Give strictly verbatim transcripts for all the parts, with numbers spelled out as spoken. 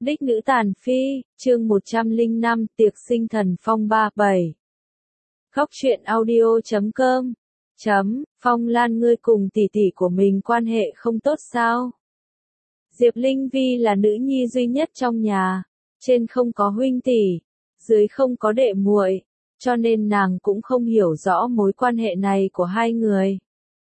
Đích nữ tàn phi, chương một trăm lẻ năm, tiệc sinh thần phong ba bảy. Khóc chuyện audio chấm com. Chấm, Phong Lan ngươi cùng tỷ tỷ của mình quan hệ không tốt sao? Diệp Linh Vi là nữ nhi duy nhất trong nhà, trên không có huynh tỷ, dưới không có đệ muội, cho nên nàng cũng không hiểu rõ mối quan hệ này của hai người.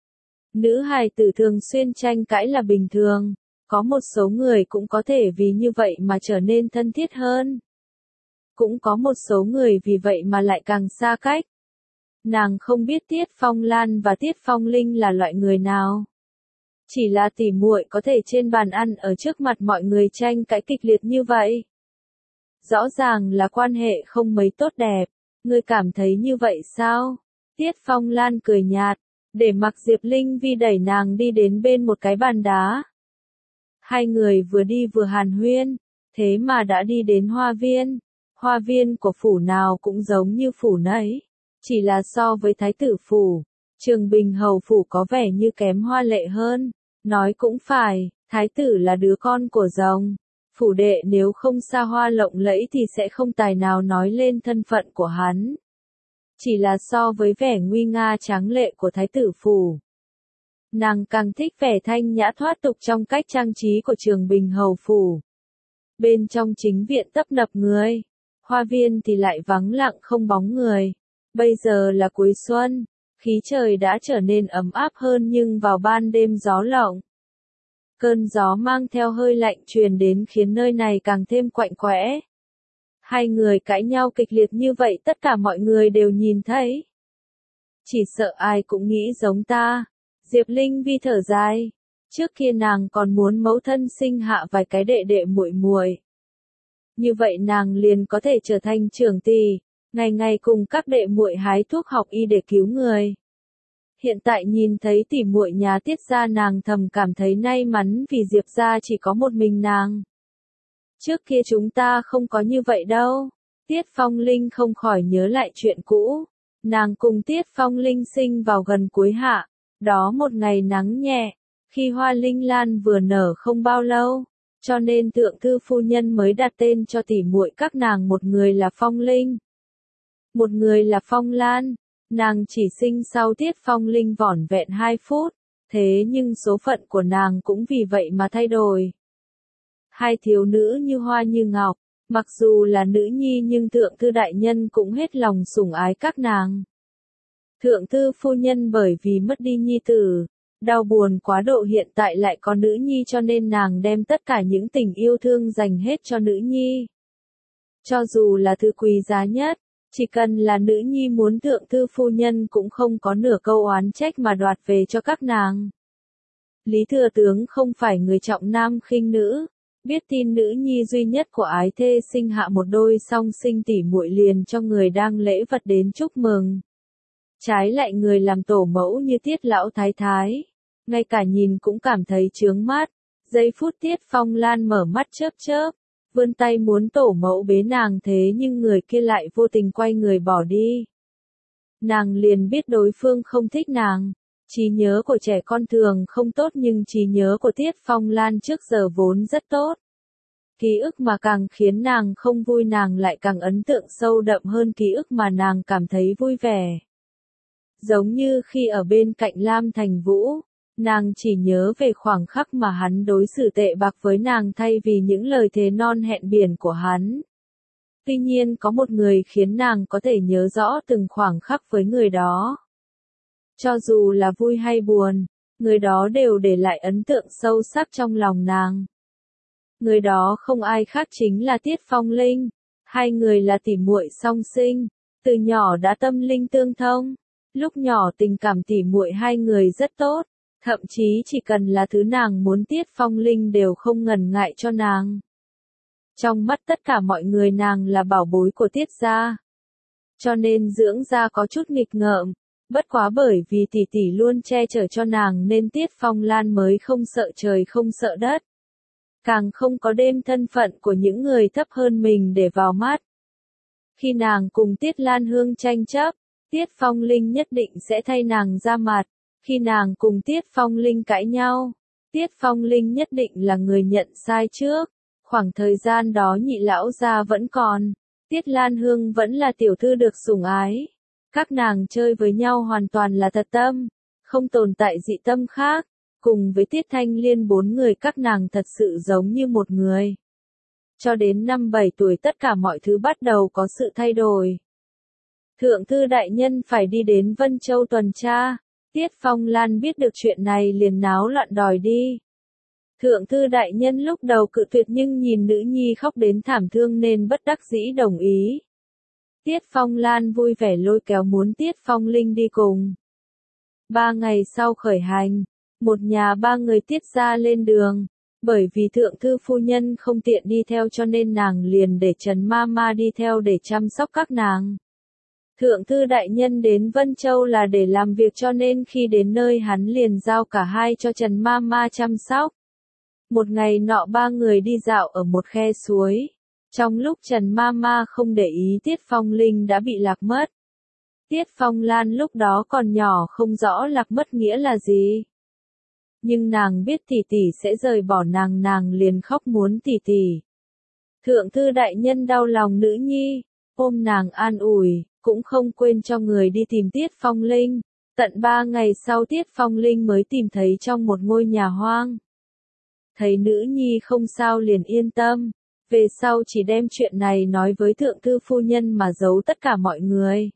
Nữ hài tử thường xuyên tranh cãi là bình thường. Có một số người cũng có thể vì như vậy mà trở nên thân thiết hơn. Cũng có một số người vì vậy mà lại càng xa cách. Nàng không biết Tiết Phong Lan và Tiết Phong Linh là loại người nào. Chỉ là tỉ muội có thể trên bàn ăn ở trước mặt mọi người tranh cãi kịch liệt như vậy. Rõ ràng là quan hệ không mấy tốt đẹp. Ngươi cảm thấy như vậy sao? Tiết Phong Lan cười nhạt, để mặc Diệp Linh Vi đẩy nàng đi đến bên một cái bàn đá. Hai người vừa đi vừa hàn huyên, thế mà đã đi đến hoa viên. Hoa viên của phủ nào cũng giống như phủ nấy, chỉ là so với thái tử phủ, Trường Bình hầu phủ có vẻ như kém hoa lệ hơn. Nói cũng phải, thái tử là đứa con của rồng, phủ đệ nếu không xa hoa lộng lẫy thì sẽ không tài nào nói lên thân phận của hắn. Chỉ là so với vẻ nguy nga tráng lệ của thái tử phủ, nàng càng thích vẻ thanh nhã thoát tục trong cách trang trí của Trường Bình hầu phủ. Bên trong chính viện tấp nập người, hoa viên thì lại vắng lặng không bóng người. Bây giờ là cuối xuân, khí trời đã trở nên ấm áp hơn nhưng vào ban đêm gió lộng. Cơn gió mang theo hơi lạnh truyền đến khiến nơi này càng thêm quạnh quẽ. Hai người cãi nhau kịch liệt như vậy tất cả mọi người đều nhìn thấy. Chỉ sợ ai cũng nghĩ giống ta. Diệp Linh Vi thở dài, trước kia nàng còn muốn mẫu thân sinh hạ vài cái đệ đệ muội muội. Như vậy nàng liền có thể trở thành trưởng tỷ, ngày ngày cùng các đệ muội hái thuốc học y để cứu người. Hiện tại nhìn thấy tỷ muội nhà Tiết gia nàng thầm cảm thấy may mắn vì Diệp gia chỉ có một mình nàng. Trước kia chúng ta không có như vậy đâu. Tiết Phong Linh không khỏi nhớ lại chuyện cũ. Nàng cùng Tiết Phong Linh sinh vào gần cuối hạ. Đó một ngày nắng nhẹ, khi hoa linh lan vừa nở không bao lâu, cho nên thượng thư phu nhân mới đặt tên cho tỷ muội các nàng, một người là Phong Linh, một người là Phong Lan. Nàng chỉ sinh sau Tiết Phong Linh vỏn vẹn hai phút, thế nhưng số phận của nàng cũng vì vậy mà thay đổi. Hai thiếu nữ như hoa như ngọc, mặc dù là nữ nhi nhưng thượng thư đại nhân cũng hết lòng sủng ái các nàng. Thượng thư phu nhân bởi vì mất đi nhi tử, đau buồn quá độ, hiện tại lại có nữ nhi cho nên nàng đem tất cả những tình yêu thương dành hết cho nữ nhi. Cho dù là thứ quý giá nhất, chỉ cần là nữ nhi muốn thượng thư phu nhân cũng không có nửa câu oán trách mà đoạt về cho các nàng. Lý Thừa Tướng không phải người trọng nam khinh nữ, biết tin nữ nhi duy nhất của ái thê sinh hạ một đôi song sinh tỷ muội liền cho người đang lễ vật đến chúc mừng. Trái lại người làm tổ mẫu như Tiết lão thái thái, ngay cả nhìn cũng cảm thấy chướng mắt. Giây phút Tiết Phong Lan mở mắt chớp chớp, vươn tay muốn tổ mẫu bế nàng, thế nhưng người kia lại vô tình quay người bỏ đi. Nàng liền biết đối phương không thích nàng. Trí nhớ của trẻ con thường không tốt nhưng trí nhớ của Tiết Phong Lan trước giờ vốn rất tốt. Ký ức mà càng khiến nàng không vui nàng lại càng ấn tượng sâu đậm hơn ký ức mà nàng cảm thấy vui vẻ. Giống như khi ở bên cạnh Lam Thành Vũ, nàng chỉ nhớ về khoảng khắc mà hắn đối xử tệ bạc với nàng thay vì những lời thề non hẹn biển của hắn. Tuy nhiên có một người khiến nàng có thể nhớ rõ từng khoảng khắc với người đó. Cho dù là vui hay buồn, người đó đều để lại ấn tượng sâu sắc trong lòng nàng. Người đó không ai khác chính là Tiết Phong Linh. Hai người là tỷ muội song sinh, từ nhỏ đã tâm linh tương thông. Lúc nhỏ tình cảm tỷ muội hai người rất tốt, thậm chí chỉ cần là thứ nàng muốn Tiết Phong Linh đều không ngần ngại cho nàng. Trong mắt tất cả mọi người nàng là bảo bối của Tiết gia. Cho nên dưỡng gia có chút nghịch ngợm, bất quá bởi vì tỷ tỷ luôn che chở cho nàng nên Tiết Phong Lan mới không sợ trời không sợ đất. Càng không có đem thân phận của những người thấp hơn mình để vào mắt. Khi nàng cùng Tiết Lan Hương tranh chấp, Tiết Phong Linh nhất định sẽ thay nàng ra mặt. Khi nàng cùng Tiết Phong Linh cãi nhau, Tiết Phong Linh nhất định là người nhận sai trước. Khoảng thời gian đó Nhị lão gia vẫn còn, Tiết Lan Hương vẫn là tiểu thư được sủng ái. Các nàng chơi với nhau hoàn toàn là thật tâm, không tồn tại dị tâm khác. Cùng với Tiết Thanh Liên bốn người các nàng thật sự giống như một người. Cho đến năm bảy tuổi tất cả mọi thứ bắt đầu có sự thay đổi. Thượng thư đại nhân phải đi đến Vân Châu tuần tra. Tiết Phong Lan biết được chuyện này liền náo loạn đòi đi. Thượng thư đại nhân lúc đầu cự tuyệt nhưng nhìn nữ nhi khóc đến thảm thương nên bất đắc dĩ đồng ý. Tiết Phong Lan vui vẻ lôi kéo muốn Tiết Phong Linh đi cùng. Ba ngày sau khởi hành, một nhà ba người Tiết gia lên đường. Bởi vì thượng thư phu nhân không tiện đi theo cho nên nàng liền để Trần Ma Ma đi theo để chăm sóc các nàng. Thượng thư đại nhân đến Vân Châu là để làm việc cho nên khi đến nơi hắn liền giao cả hai cho Trần Ma Ma chăm sóc. Một ngày nọ ba người đi dạo ở một khe suối. Trong lúc Trần Ma Ma không để ý Tiết Phong Linh đã bị lạc mất. Tiết Phong Lan lúc đó còn nhỏ không rõ lạc mất nghĩa là gì. Nhưng nàng biết tỷ tỷ sẽ rời bỏ nàng nàng liền khóc muốn tỷ tỷ. Thượng thư đại nhân đau lòng nữ nhi, ôm nàng an ủi, cũng không quên cho người đi tìm Tiết Phong Linh. Tận ba ngày sau Tiết Phong Linh mới tìm thấy trong một ngôi nhà hoang. Thấy nữ nhi không sao liền yên tâm, về sau chỉ đem chuyện này nói với thượng thư phu nhân mà giấu tất cả mọi người.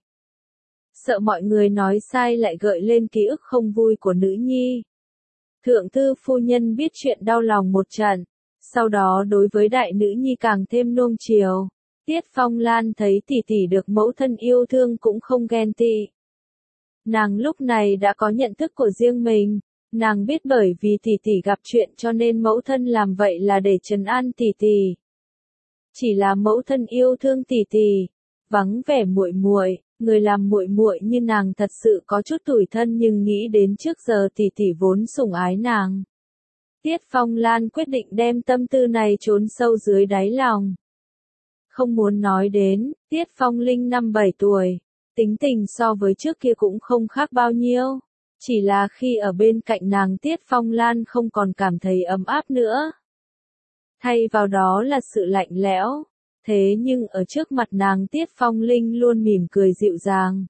Sợ mọi người nói sai lại gợi lên ký ức không vui của nữ nhi. Thượng thư phu nhân biết chuyện đau lòng một trận, sau đó đối với đại nữ nhi càng thêm nuông chiều. Tiết Phong Lan thấy tỷ tỷ được mẫu thân yêu thương cũng không ghen tị. Nàng lúc này đã có nhận thức của riêng mình, nàng biết bởi vì tỷ tỷ gặp chuyện cho nên mẫu thân làm vậy là để trấn an tỷ tỷ. Chỉ là mẫu thân yêu thương tỷ tỷ, vắng vẻ muội muội, người làm muội muội như nàng thật sự có chút tủi thân nhưng nghĩ đến trước giờ tỷ tỷ vốn sủng ái nàng. Tiết Phong Lan quyết định đem tâm tư này trốn sâu dưới đáy lòng. Không muốn nói đến, Tiết Phong Linh năm bảy tuổi, tính tình so với trước kia cũng không khác bao nhiêu. Chỉ là khi ở bên cạnh nàng Tiết Phong Lan không còn cảm thấy ấm áp nữa. Thay vào đó là sự lạnh lẽo. Thế nhưng ở trước mặt nàng Tiết Phong Linh luôn mỉm cười dịu dàng.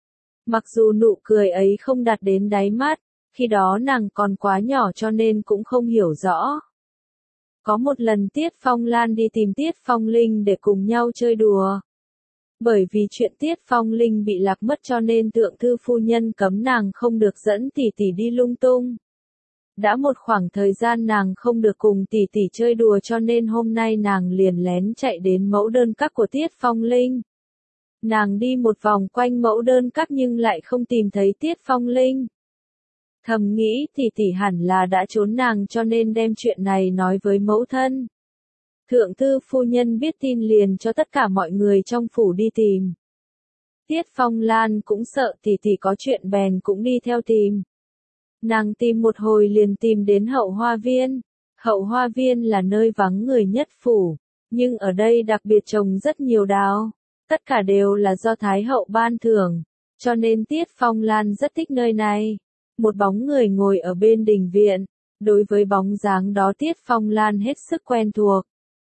Mặc dù nụ cười ấy không đạt đến đáy mắt, khi đó nàng còn quá nhỏ cho nên cũng không hiểu rõ. Có một lần Tiết Phong Lan đi tìm Tiết Phong Linh để cùng nhau chơi đùa. Bởi vì chuyện Tiết Phong Linh bị lạc mất cho nên thượng thư phu nhân cấm nàng không được dẫn tỷ tỷ đi lung tung. Đã một khoảng thời gian nàng không được cùng tỷ tỷ chơi đùa cho nên hôm nay nàng liền lén chạy đến mẫu đơn các của Tiết Phong Linh. Nàng đi một vòng quanh mẫu đơn các nhưng lại không tìm thấy Tiết Phong Linh. Thầm nghĩ tỷ tỷ hẳn là đã trốn nàng cho nên đem chuyện này nói với mẫu thân. Thượng thư phu nhân biết tin liền cho tất cả mọi người trong phủ đi tìm. Tiết Phong Lan cũng sợ tỷ tỷ có chuyện bèn cũng đi theo tìm. Nàng tìm một hồi liền tìm đến hậu hoa viên. Hậu hoa viên là nơi vắng người nhất phủ, nhưng ở đây đặc biệt trồng rất nhiều đào. Tất cả đều là do Thái hậu ban thưởng, cho nên Tiết Phong Lan rất thích nơi này. Một bóng người ngồi ở bên đình viện, đối với bóng dáng đó Tiết Phong Lan hết sức quen thuộc.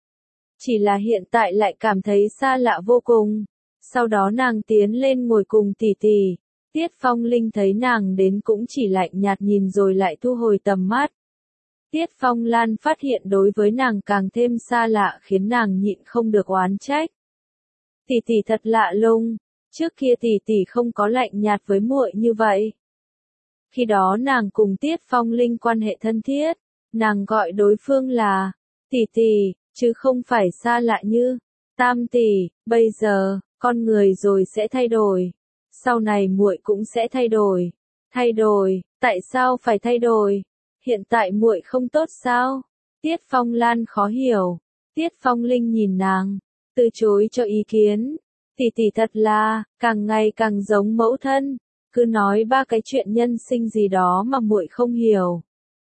Chỉ là hiện tại lại cảm thấy xa lạ vô cùng. Sau đó nàng tiến lên ngồi cùng tỷ tỷ. Tiết Phong Linh thấy nàng đến cũng chỉ lạnh nhạt nhìn rồi lại thu hồi tầm mắt. Tiết Phong Lan phát hiện đối với nàng càng thêm xa lạ khiến nàng nhịn không được oán trách. Tỷ tỷ thật lạ lùng, trước kia tỷ tỷ không có lạnh nhạt với muội như vậy. Khi đó nàng cùng Tiết Phong Linh quan hệ thân thiết, nàng gọi đối phương là tỷ tỷ, chứ không phải xa lạ như tam tỷ. Bây giờ, con người rồi sẽ thay đổi. Sau này muội cũng sẽ thay đổi. Thay đổi, tại sao phải thay đổi? Hiện tại muội không tốt sao? Tiết Phong Lan khó hiểu. Tiết Phong Linh nhìn nàng, từ chối cho ý kiến. Tỷ tỷ thật là, càng ngày càng giống mẫu thân, cứ nói ba cái chuyện nhân sinh gì đó mà muội không hiểu.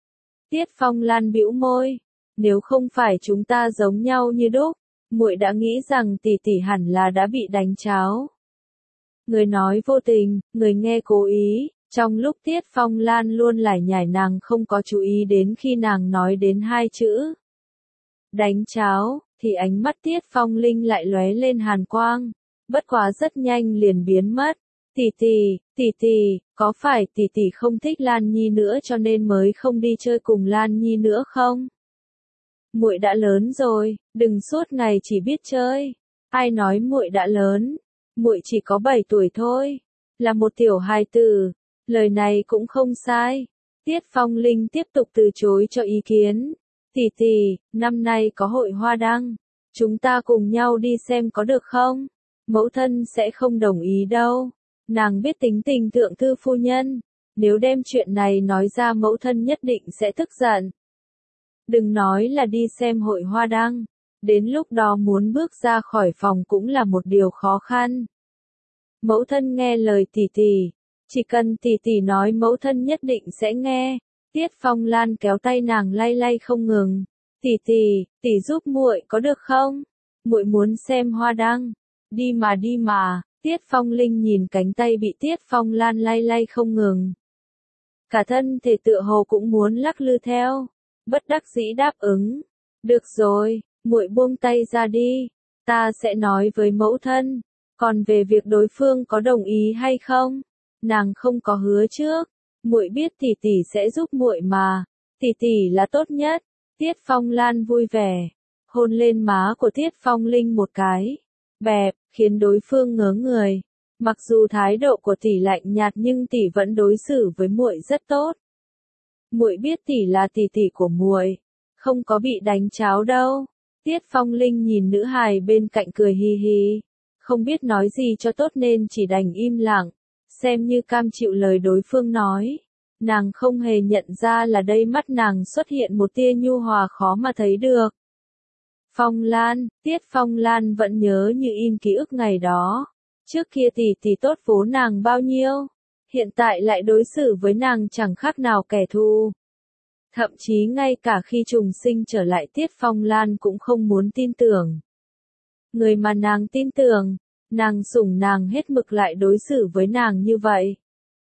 Tiết Phong Lan bĩu môi, nếu không phải chúng ta giống nhau như đúc, muội đã nghĩ rằng tỷ tỷ hẳn là đã bị đánh cháo. Người nói vô tình, người nghe cố ý, trong lúc Tiết Phong Lan luôn lải nhải nàng không có chú ý đến khi nàng nói đến hai chữ đánh cháo, thì ánh mắt Tiết Phong Linh lại lóe lên hàn quang, bất quá rất nhanh liền biến mất. Tỷ tỷ, tỷ tỷ, có phải tỷ tỷ không thích Lan Nhi nữa cho nên mới không đi chơi cùng Lan Nhi nữa không? Muội đã lớn rồi, đừng suốt ngày chỉ biết chơi. Ai nói muội đã lớn? Muội chỉ có bảy tuổi thôi, là một tiểu hài tử. Lời này cũng không sai. Tiết Phong Linh tiếp tục từ chối cho ý kiến. Tỷ tỷ, năm nay có hội hoa đăng, chúng ta cùng nhau đi xem có được không? Mẫu thân sẽ không đồng ý đâu. Nàng biết tính tình thượng thư phu nhân, nếu đem chuyện này nói ra mẫu thân nhất định sẽ tức giận. Đừng nói là đi xem hội hoa đăng, đến lúc đó muốn bước ra khỏi phòng cũng là một điều khó khăn. Mẫu thân nghe lời tỷ tỷ, chỉ cần tỷ tỷ nói mẫu thân nhất định sẽ nghe. Tiết Phong Lan kéo tay nàng lay lay không ngừng. Tỷ tỷ, tỷ giúp muội có được không? Muội muốn xem hoa đăng. Đi mà đi mà. Tiết Phong Linh nhìn cánh tay bị Tiết Phong Lan lay lay không ngừng. Cả thân thể tựa hồ cũng muốn lắc lư theo. Bất đắc dĩ đáp ứng. Được rồi, muội buông tay ra đi. Ta sẽ nói với mẫu thân. Còn về việc đối phương có đồng ý hay không, nàng không có hứa trước. Muội biết tỷ tỷ sẽ giúp muội mà. Tỷ tỷ là tốt nhất. Tiết Phong Lan vui vẻ, hôn lên má của Tiết Phong Linh một cái. Bẹp, khiến đối phương ngớ người. Mặc dù thái độ của tỷ lạnh nhạt nhưng tỷ vẫn đối xử với muội rất tốt. Muội biết tỷ là tỷ tỷ của muội, không có bị đánh cháo đâu. Tiết Phong Linh nhìn nữ hài bên cạnh cười hi hi, không biết nói gì cho tốt nên chỉ đành im lặng, xem như cam chịu lời đối phương nói. Nàng không hề nhận ra là đây mắt nàng xuất hiện một tia nhu hòa khó mà thấy được. Phong Lan, Tiết Phong Lan vẫn nhớ như in ký ức ngày đó. Trước kia tỷ tỷ tốt vố nàng bao nhiêu, hiện tại lại đối xử với nàng chẳng khác nào kẻ thù. Thậm chí ngay cả khi trùng sinh trở lại Tiết Phong Lan cũng không muốn tin tưởng. Người mà nàng tin tưởng, nàng sủng nàng hết mực lại đối xử với nàng như vậy.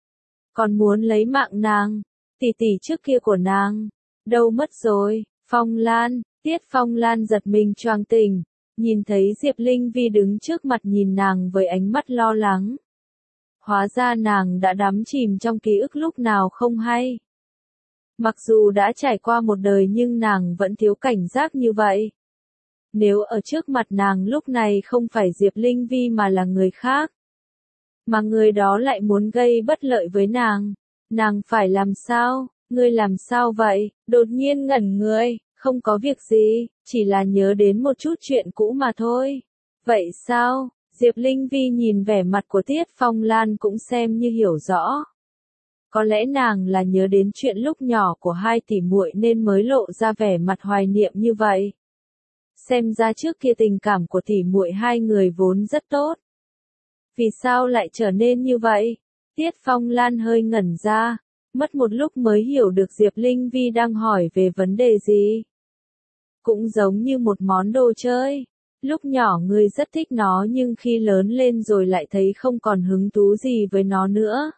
Còn muốn lấy mạng nàng, tỷ tỷ trước kia của nàng, đâu mất rồi. Phong Lan, Tiết Phong Lan giật mình choàng tỉnh, nhìn thấy Diệp Linh Vi đứng trước mặt nhìn nàng với ánh mắt lo lắng. Hóa ra nàng đã đắm chìm trong ký ức lúc nào không hay. Mặc dù đã trải qua một đời nhưng nàng vẫn thiếu cảnh giác như vậy. Nếu ở trước mặt nàng lúc này không phải Diệp Linh Vi mà là người khác, mà người đó lại muốn gây bất lợi với nàng, nàng phải làm sao? Ngươi làm sao vậy? Đột nhiên ngẩn người, không có việc gì, chỉ là nhớ đến một chút chuyện cũ mà thôi. Vậy sao? Diệp Linh Vi nhìn vẻ mặt của Tiết Phong Lan cũng xem như hiểu rõ. Có lẽ nàng là nhớ đến chuyện lúc nhỏ của hai tỷ muội nên mới lộ ra vẻ mặt hoài niệm như vậy. Xem ra trước kia tình cảm của tỷ muội hai người vốn rất tốt. Vì sao lại trở nên như vậy? Tiết Phong Lan hơi ngẩn ra, mất một lúc mới hiểu được Diệp Linh Vi đang hỏi về vấn đề gì. Cũng giống như một món đồ chơi. Lúc nhỏ người rất thích nó nhưng khi lớn lên rồi lại thấy không còn hứng thú gì với nó nữa.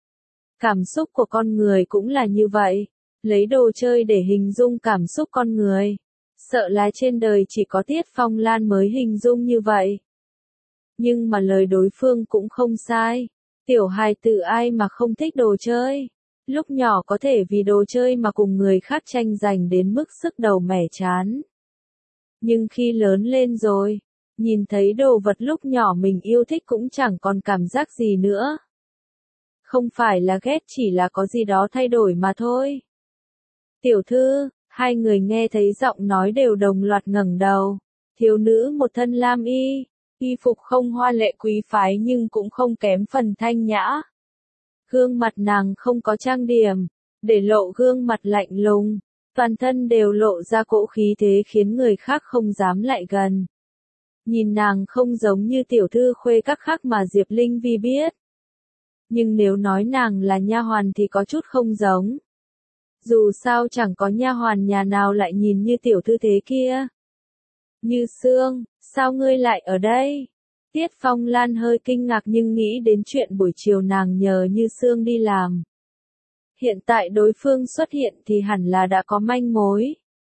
Cảm xúc của con người cũng là như vậy. Lấy đồ chơi để hình dung cảm xúc con người. Sợ là trên đời chỉ có Tiết Phong Lan mới hình dung như vậy. Nhưng mà lời đối phương cũng không sai. Tiểu hài tử ai mà không thích đồ chơi. Lúc nhỏ có thể vì đồ chơi mà cùng người khác tranh giành đến mức sức đầu mẻ chán. Nhưng khi lớn lên rồi, nhìn thấy đồ vật lúc nhỏ mình yêu thích cũng chẳng còn cảm giác gì nữa. Không phải là ghét, chỉ là có gì đó thay đổi mà thôi. Tiểu thư, hai người nghe thấy giọng nói đều đồng loạt ngẩng đầu. Thiếu nữ một thân lam y, y phục không hoa lệ quý phái nhưng cũng không kém phần thanh nhã. Gương mặt nàng không có trang điểm, để lộ gương mặt lạnh lùng, toàn thân đều lộ ra cỗ khí thế khiến người khác không dám lại gần. Nhìn nàng không giống như tiểu thư khuê các khác mà Diệp Linh Vi biết. Nhưng nếu nói nàng là nha hoàn thì có chút không giống. Dù sao chẳng có nha hoàn nhà nào lại nhìn như tiểu thư thế kia. Như Sương, sao ngươi lại ở đây? Tiết Phong Lan hơi kinh ngạc nhưng nghĩ đến chuyện buổi chiều nàng nhờ Như Sương đi làm. Hiện tại đối phương xuất hiện thì hẳn là đã có manh mối.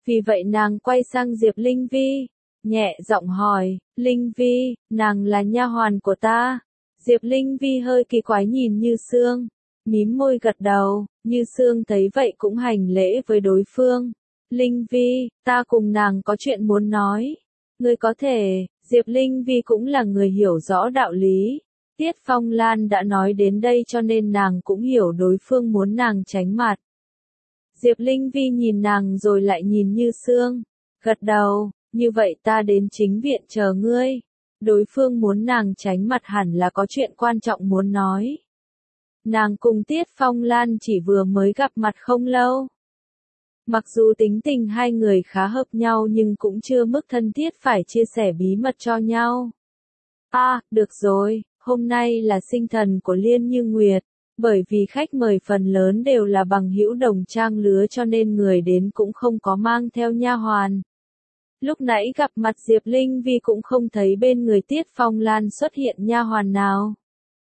Vì vậy nàng quay sang Diệp Linh Vi, nhẹ giọng hỏi, Linh Vi, nàng là nha hoàn của ta. Diệp Linh Vi hơi kỳ quái nhìn Như Sương, mím môi gật đầu, Như Sương thấy vậy cũng hành lễ với đối phương. Linh Vi, ta cùng nàng có chuyện muốn nói. Ngươi có thể, Diệp Linh Vi cũng là người hiểu rõ đạo lý. Tiết Phong Lan đã nói đến đây cho nên nàng cũng hiểu đối phương muốn nàng tránh mặt. Diệp Linh Vi nhìn nàng rồi lại nhìn Như Sương, gật đầu, như vậy ta đến chính viện chờ ngươi. Đối phương muốn nàng tránh mặt hẳn là có chuyện quan trọng muốn nói. Nàng cùng Tiết Phong Lan chỉ vừa mới gặp mặt không lâu. Mặc dù tính tình hai người khá hợp nhau nhưng cũng chưa mức thân thiết phải chia sẻ bí mật cho nhau. À, được rồi, hôm nay là sinh thần của Liên Như Nguyệt. Bởi vì khách mời phần lớn đều là bằng hữu đồng trang lứa cho nên người đến cũng không có mang theo nha hoàn. Lúc nãy gặp mặt Diệp Linh Vi cũng không thấy bên người Tiết Phong Lan xuất hiện nha hoàn nào.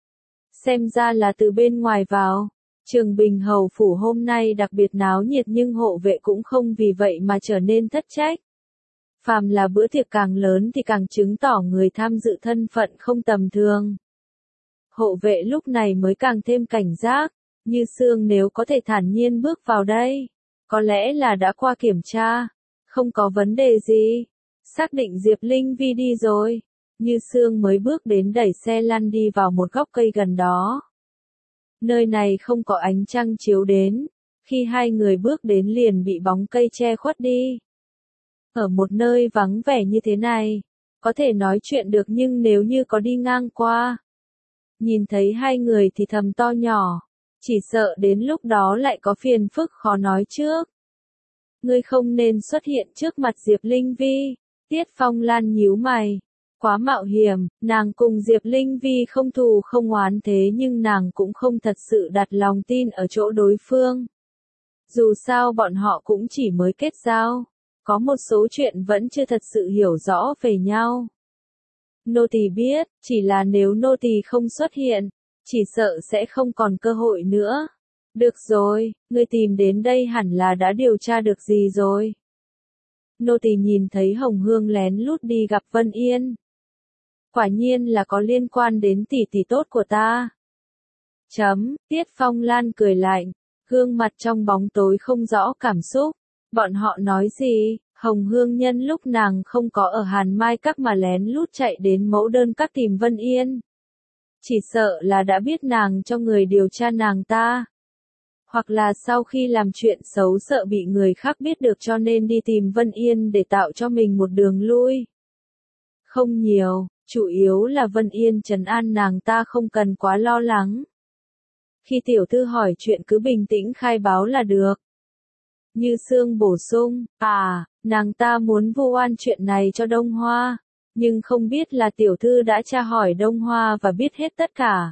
Xem ra là từ bên ngoài vào. Trường Bình Hầu Phủ hôm nay đặc biệt náo nhiệt nhưng hộ vệ cũng không vì vậy mà trở nên thất trách. Phàm là bữa tiệc càng lớn thì càng chứng tỏ người tham dự thân phận không tầm thường. Hộ vệ lúc này mới càng thêm cảnh giác, Như Sương nếu có thể thản nhiên bước vào đây, có lẽ là đã qua kiểm tra, không có vấn đề gì. Xác định Diệp Linh Vi đi rồi, Như Sương mới bước đến đẩy xe lăn đi vào một góc cây gần đó. Nơi này không có ánh trăng chiếu đến, khi hai người bước đến liền bị bóng cây che khuất đi. Ở một nơi vắng vẻ như thế này, có thể nói chuyện được nhưng nếu như có đi ngang qua, nhìn thấy hai người thì thầm to nhỏ, chỉ sợ đến lúc đó lại có phiền phức khó nói trước. Ngươi không nên xuất hiện trước mặt Diệp Linh Vi. Tiết Phong Lan nhíu mày, quá mạo hiểm, nàng cùng Diệp Linh Vi không thù không oán thế nhưng nàng cũng không thật sự đặt lòng tin ở chỗ đối phương. Dù sao bọn họ cũng chỉ mới kết giao, có một số chuyện vẫn chưa thật sự hiểu rõ về nhau. Nô tỳ biết, chỉ là nếu nô tỳ không xuất hiện, chỉ sợ sẽ không còn cơ hội nữa. Được rồi, ngươi tìm đến đây hẳn là đã điều tra được gì rồi. Nô tỳ nhìn thấy Hồng Hương lén lút đi gặp Vân Yên. Quả nhiên là có liên quan đến tỷ tỷ tốt của ta. Chấm, Tiết Phong Lan cười lạnh, gương mặt trong bóng tối không rõ cảm xúc. Bọn họ nói gì? Hồng Hương nhân lúc nàng không có ở Hàn Mai Các mà lén lút chạy đến Mẫu Đơn Các tìm Vân Yên. Chỉ sợ là đã biết nàng cho người điều tra nàng ta. Hoặc là sau khi làm chuyện xấu sợ bị người khác biết được cho nên đi tìm Vân Yên để tạo cho mình một đường lui. Không nhiều, chủ yếu là Vân Yên trấn an nàng ta không cần quá lo lắng. Khi tiểu thư hỏi chuyện cứ bình tĩnh khai báo là được. Như Sương bổ sung, à, nàng ta muốn vu oan chuyện này cho Đông Hoa, nhưng không biết là tiểu thư đã tra hỏi Đông Hoa và biết hết tất cả.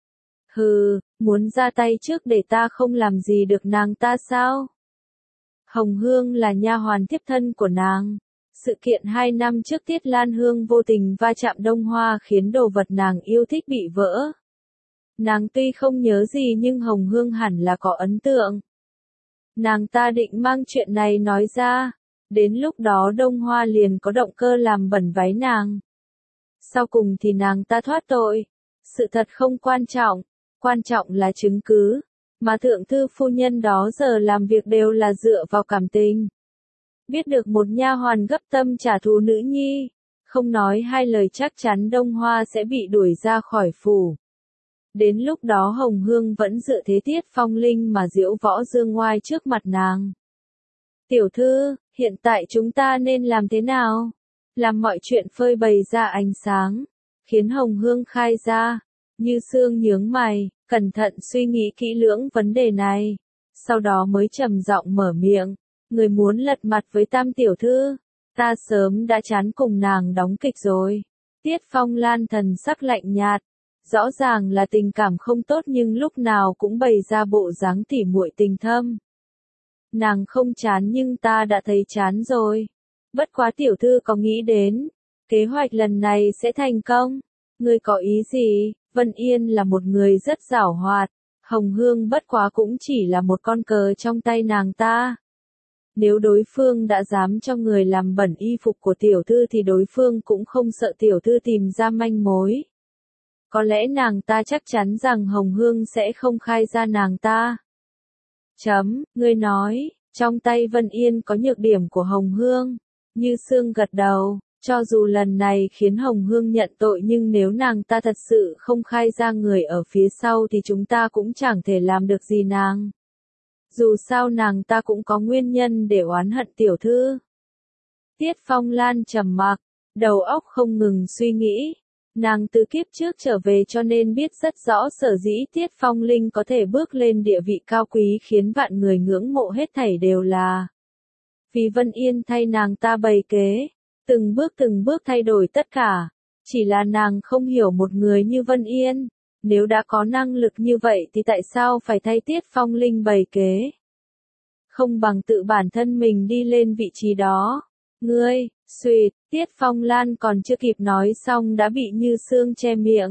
Hừ, muốn ra tay trước để ta không làm gì được nàng ta sao? Hồng Hương là nha hoàn thiếp thân của nàng. Sự kiện hai năm trước Tiết Lan Hương vô tình va chạm Đông Hoa khiến đồ vật nàng yêu thích bị vỡ. Nàng tuy không nhớ gì nhưng Hồng Hương hẳn là có ấn tượng. Nàng ta định mang chuyện này nói ra, đến lúc đó Đông Hoa liền có động cơ làm bẩn váy nàng. Sau cùng thì nàng ta thoát tội. Sự thật không quan trọng, quan trọng là chứng cứ, mà thượng thư phu nhân đó giờ làm việc đều là dựa vào cảm tình. Biết được một nha hoàn gấp tâm trả thù nữ nhi, không nói hai lời chắc chắn Đông Hoa sẽ bị đuổi ra khỏi phủ. Đến lúc đó Hồng Hương vẫn dựa thế Tiết Phong Linh mà diễu võ dương ngoai trước mặt nàng. Tiểu thư, hiện tại chúng ta nên làm thế nào? Làm mọi chuyện phơi bày ra ánh sáng, khiến Hồng Hương khai ra. Như Sương nhướng mày, cẩn thận suy nghĩ kỹ lưỡng vấn đề này. Sau đó mới trầm giọng mở miệng. Người muốn lật mặt với Tam tiểu thư, ta sớm đã chán cùng nàng đóng kịch rồi. Tiết Phong Lan thần sắc lạnh nhạt. Rõ ràng là tình cảm không tốt nhưng lúc nào cũng bày ra bộ dáng tỉ muội tình thâm. Nàng không chán nhưng ta đã thấy chán rồi. Bất quá tiểu thư có nghĩ đến, kế hoạch lần này sẽ thành công. Ngươi có ý gì? Vân Yên là một người rất giảo hoạt. Hồng Hương bất quá cũng chỉ là một con cờ trong tay nàng ta. Nếu đối phương đã dám cho người làm bẩn y phục của tiểu thư thì đối phương cũng không sợ tiểu thư tìm ra manh mối. Có lẽ nàng ta chắc chắn rằng Hồng Hương sẽ không khai ra nàng ta. Chấm, ngươi nói, trong tay Vân Yên có nhược điểm của Hồng Hương. Như Sương gật đầu, cho dù lần này khiến Hồng Hương nhận tội nhưng nếu nàng ta thật sự không khai ra người ở phía sau thì chúng ta cũng chẳng thể làm được gì nàng. Dù sao nàng ta cũng có nguyên nhân để oán hận tiểu thư. Tiết Phong Lan trầm mặc, đầu óc không ngừng suy nghĩ. Nàng từ kiếp trước trở về cho nên biết rất rõ sở dĩ Tiết Phong Linh có thể bước lên địa vị cao quý khiến vạn người ngưỡng mộ hết thảy đều là vì Vân Yên thay nàng ta bày kế, từng bước từng bước thay đổi tất cả. Chỉ là nàng không hiểu một người như Vân Yên, nếu đã có năng lực như vậy thì tại sao phải thay Tiết Phong Linh bày kế? Không bằng tự bản thân mình đi lên vị trí đó. Ngươi, xuyệt, Tiết Phong Lan còn chưa kịp nói xong đã bị Như Sương che miệng.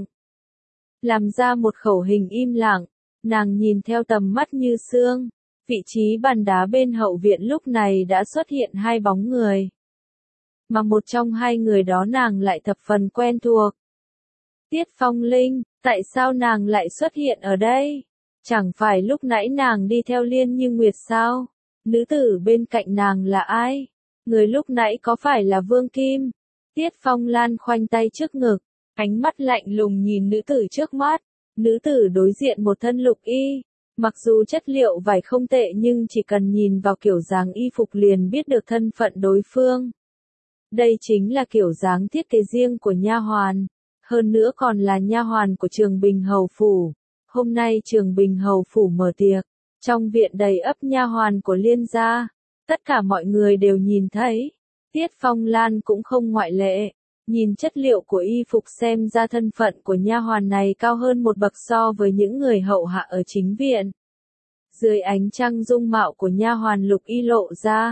Làm ra một khẩu hình im lặng, nàng nhìn theo tầm mắt Như Sương. Vị trí bàn đá bên hậu viện lúc này đã xuất hiện hai bóng người. Mà một trong hai người đó nàng lại thập phần quen thuộc. Tiết Phong Linh, tại sao nàng lại xuất hiện ở đây? Chẳng phải lúc nãy nàng đi theo Liên Như Nguyệt sao? Nữ tử bên cạnh nàng là ai? Người lúc nãy có phải là Vương Kim? Tiết Phong Lan khoanh tay trước ngực, ánh mắt lạnh lùng nhìn nữ tử trước mắt. Nữ tử đối diện một thân lục y. Mặc dù chất liệu vải không tệ nhưng chỉ cần nhìn vào kiểu dáng y phục liền biết được thân phận đối phương. Đây chính là kiểu dáng thiết kế riêng của nha hoàn, hơn nữa còn là nha hoàn của Trường Bình Hầu phủ. Hôm nay Trường Bình Hầu phủ mở tiệc, trong viện đầy ắp nha hoàn của Liên gia, tất cả mọi người đều nhìn thấy. Tiết Phong Lan cũng không ngoại lệ, nhìn chất liệu của y phục xem ra thân phận của nha hoàn này cao hơn một bậc so với những người hậu hạ ở chính viện. Dưới ánh trăng dung mạo của nha hoàn lục y lộ ra.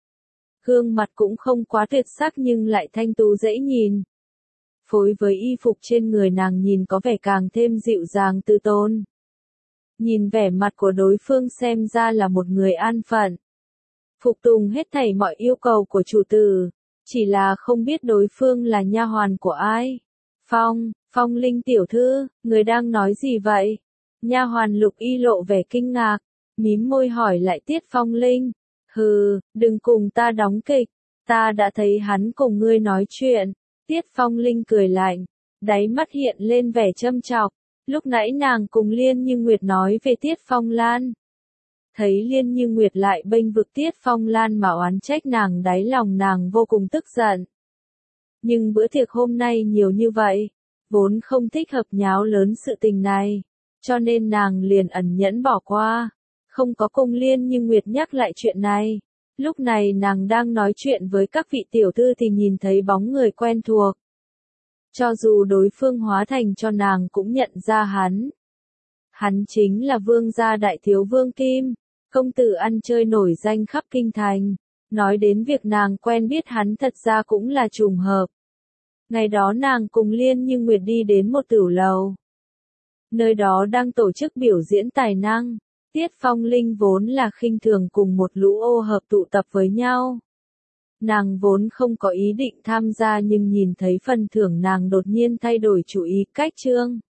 Gương mặt cũng không quá tuyệt sắc nhưng lại thanh tú dễ nhìn. Phối với y phục trên người nàng nhìn có vẻ càng thêm dịu dàng từ tốn. Nhìn vẻ mặt của đối phương xem ra là một người an phận. Phục tùng hết thảy mọi yêu cầu của chủ tử. Chỉ là không biết đối phương là nha hoàn của ai. Phong, Phong Linh tiểu thư, người đang nói gì vậy? Nha hoàn lục y lộ vẻ kinh ngạc, mím môi hỏi lại Tiết Phong Linh. Hừ, đừng cùng ta đóng kịch, ta đã thấy hắn cùng ngươi nói chuyện. Tiết Phong Linh cười lạnh, đáy mắt hiện lên vẻ châm chọc. Lúc nãy nàng cùng Liên Như Nguyệt nói về Tiết Phong Lan. Thấy Liên Như Nguyệt lại bênh vực Tiết Phong Lan mà oán trách nàng, đáy lòng nàng vô cùng tức giận. Nhưng bữa tiệc hôm nay nhiều như vậy, vốn không thích hợp nháo lớn sự tình này, cho nên nàng liền ẩn nhẫn bỏ qua, không có cùng Liên Như Nguyệt nhắc lại chuyện này. Lúc này nàng đang nói chuyện với các vị tiểu thư thì nhìn thấy bóng người quen thuộc. Cho dù đối phương hóa thành cho nàng cũng nhận ra hắn. Hắn chính là Vương gia đại thiếu Vương Kim, công tử ăn chơi nổi danh khắp kinh thành. Nói đến việc nàng quen biết hắn thật ra cũng là trùng hợp. Ngày đó nàng cùng Liên Như Nguyệt đi đến một tửu lầu. Nơi đó đang tổ chức biểu diễn tài năng. Tiết Phong Linh vốn là khinh thường cùng một lũ ô hợp tụ tập với nhau. Nàng vốn không có ý định tham gia nhưng nhìn thấy phần thưởng nàng đột nhiên thay đổi chủ ý cách chương.